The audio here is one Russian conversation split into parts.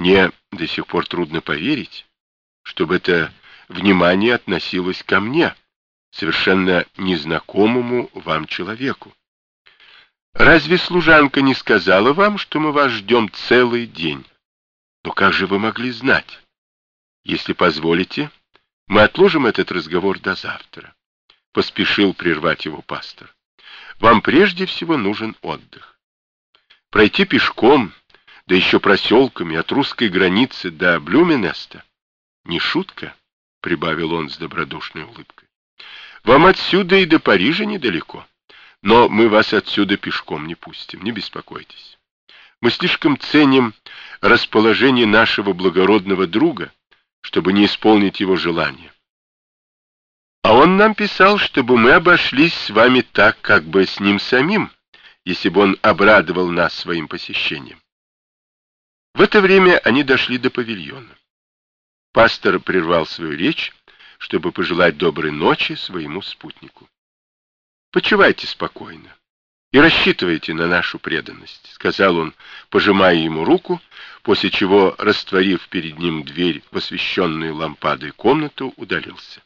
Мне до сих пор трудно поверить, чтобы это внимание относилось ко мне, совершенно незнакомому вам человеку. Разве служанка не сказала вам, что мы вас ждем целый день? Но как же вы могли знать? Если позволите, мы отложим этот разговор до завтра. Поспешил прервать его пастор. Вам прежде всего нужен отдых. Пройти пешком, да еще проселками от русской границы до Блюменеста, не шутка, прибавил он с добродушной улыбкой. Вам отсюда и до Парижа недалеко, но мы вас отсюда пешком не пустим, не беспокойтесь. Мы слишком ценим расположение нашего благородного друга, чтобы не исполнить его желание. А он нам писал, чтобы мы обошлись с вами так, как бы с ним самим, если бы он обрадовал нас своим посещением. В это время они дошли до павильона. Пастор прервал свою речь, чтобы пожелать доброй ночи своему спутнику. «Почивайте спокойно и рассчитывайте на нашу преданность», — сказал он, пожимая ему руку, после чего, растворив перед ним дверь в освещенную лампадой комнату, удалился.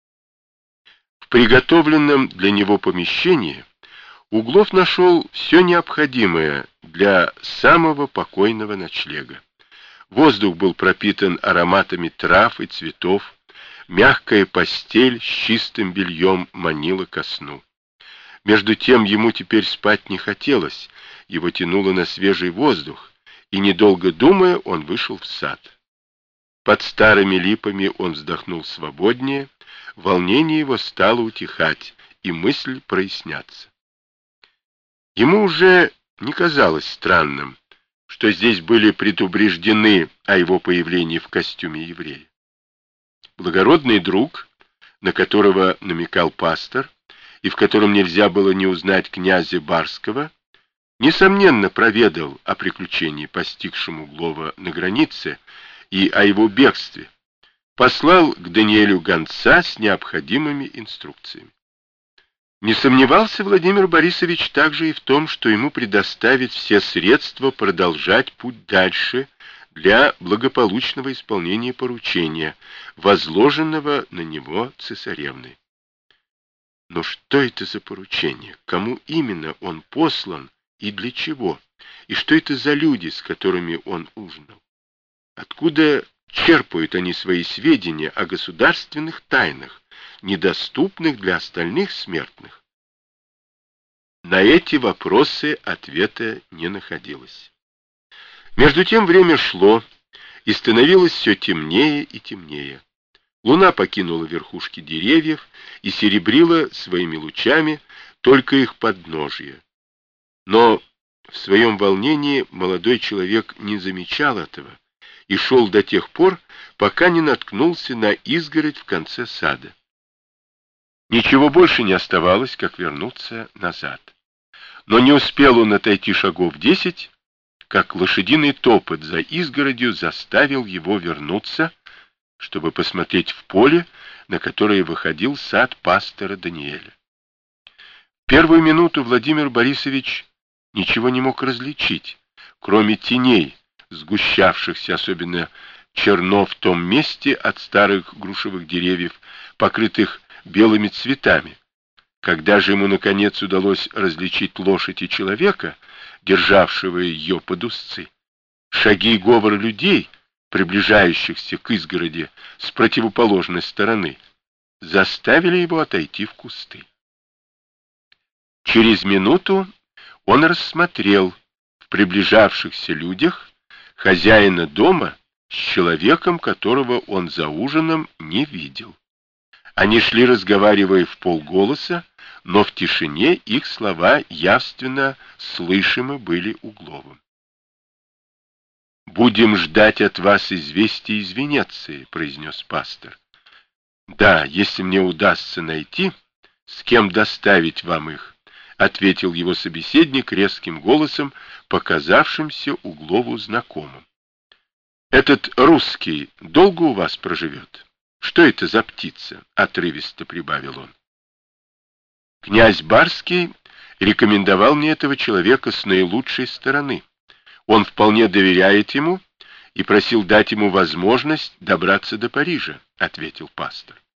В приготовленном для него помещении Углов нашел все необходимое для самого покойного ночлега. Воздух был пропитан ароматами трав и цветов, мягкая постель с чистым бельем манила ко сну. Между тем ему теперь спать не хотелось, его тянуло на свежий воздух, и, недолго думая, он вышел в сад. Под старыми липами он вздохнул свободнее, волнение его стало утихать, и мысль проясняться. Ему уже не казалось странным, что здесь были предупреждены о его появлении в костюме еврея. Благородный друг, на которого намекал пастор, и в котором нельзя было не узнать князя Барского, несомненно проведал о приключении, постигшем Углова на границе, и о его бегстве, послал к Даниэлю гонца с необходимыми инструкциями. Не сомневался Владимир Борисович также и в том, что ему предоставят все средства продолжать путь дальше для благополучного исполнения поручения, возложенного на него цесаревной. Но что это за поручение? Кому именно он послан и для чего? И что это за люди, с которыми он ужинал? Откуда черпают они свои сведения о государственных тайнах, недоступных для остальных смертных? На эти вопросы ответа не находилось. Между тем время шло, и становилось все темнее и темнее. Луна покинула верхушки деревьев и серебрила своими лучами только их подножья. Но в своем волнении молодой человек не замечал этого и шел до тех пор, пока не наткнулся на изгородь в конце сада. Ничего больше не оставалось, как вернуться назад. Но не успел он отойти шагов 10, как лошадиный топот за изгородью заставил его вернуться, чтобы посмотреть в поле, на которое выходил сад пастора Даниэля. В первую минуту Владимир Борисович ничего не мог различить, кроме теней, сгущавшихся особенно черно в том месте от старых грушевых деревьев, покрытых белыми цветами. Когда же ему наконец удалось различить лошадь и человека, державшего ее под узцы, шаги и говор людей, приближающихся к изгороди с противоположной стороны, заставили его отойти в кусты. Через минуту он рассмотрел в приближавшихся людях хозяина дома с человеком, которого он за ужином не видел. Они шли, разговаривая вполголоса, но в тишине их слова явственно слышимы были Угловым. «Будем ждать от вас известий из Венеции», — произнес пастор. «Да, если мне удастся найти, с кем доставить вам их», — ответил его собеседник резким голосом, показавшимся Углову знакомым. «Этот русский долго у вас проживет? Что это за птица?» — отрывисто прибавил он. «Князь Барский рекомендовал мне этого человека с наилучшей стороны. Он вполне доверяет ему и просил дать ему возможность добраться до Парижа, — ответил пастор.